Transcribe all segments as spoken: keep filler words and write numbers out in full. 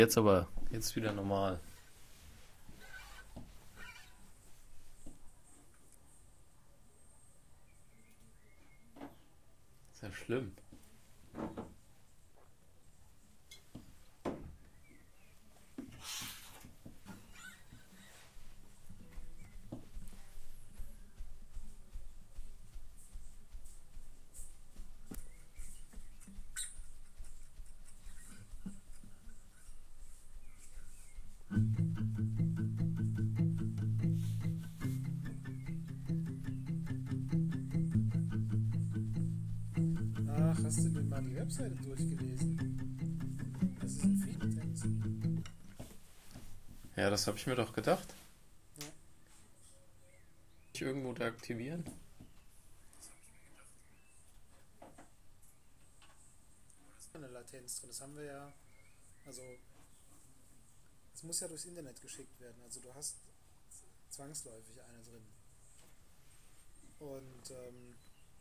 Jetzt aber, jetzt wieder normal. Ist ja schlimm. Ach, hast du denn mal die Webseite durchgelesen? Das sind viele Tänze. Ja, das habe ich mir doch gedacht. Ja, Ich irgendwo deaktivieren? da ist eine Latenz drin. Das haben wir ja, also es muss ja durchs Internet geschickt werden. Also du hast zwangsläufig eine drin. Und ähm,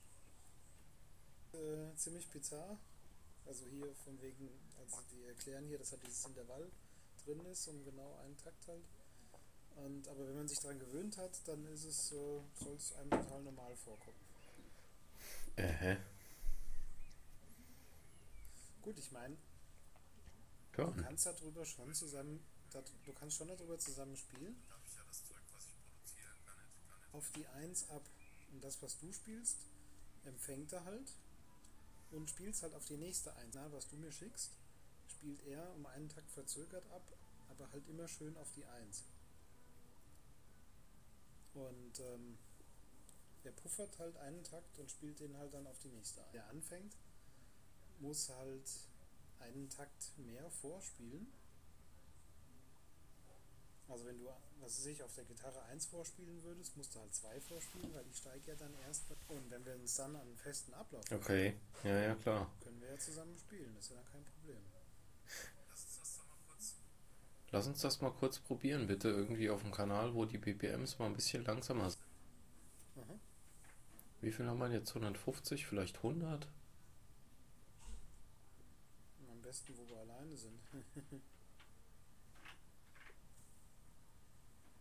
äh, ziemlich bizarr. Also hier von wegen, also die erklären hier, dass halt dieses Intervall drin ist, um genau einen Takt halt. Und, aber wenn man sich daran gewöhnt hat, dann ist es, äh, soll es einem total normal vorkommen. Äh, Gut, ich meine, du schon. kannst darüber schon zusammen, dat, du kannst schon darüber zusammen spielen, auf die Eins ab. Und das, was du spielst, empfängt er halt und spielst halt auf die nächste Eins. Na, was du mir schickst, spielt er um einen Takt verzögert ab, aber halt immer schön auf die Eins. Und ähm, der puffert halt einen Takt und spielt den halt dann auf die nächste Eins. Der anfängt, muss halt einen Takt mehr vorspielen. Also wenn du, was weiß ich, auf der Gitarre eins vorspielen würdest, musst du halt zwei vorspielen, weil die steigt ja dann erst. Und wenn wir uns dann an einen festen Ablauf Okay. Ja, ja, klar. können wir ja zusammen spielen, das ist ja dann kein Problem. Lass uns das mal kurz probieren, bitte. Irgendwie auf dem Kanal, wo die B P Ms mal ein bisschen langsamer sind. Aha. Wie viel haben wir jetzt? hundertfünfzig? Vielleicht hundert? Und am besten, wo wir alleine sind.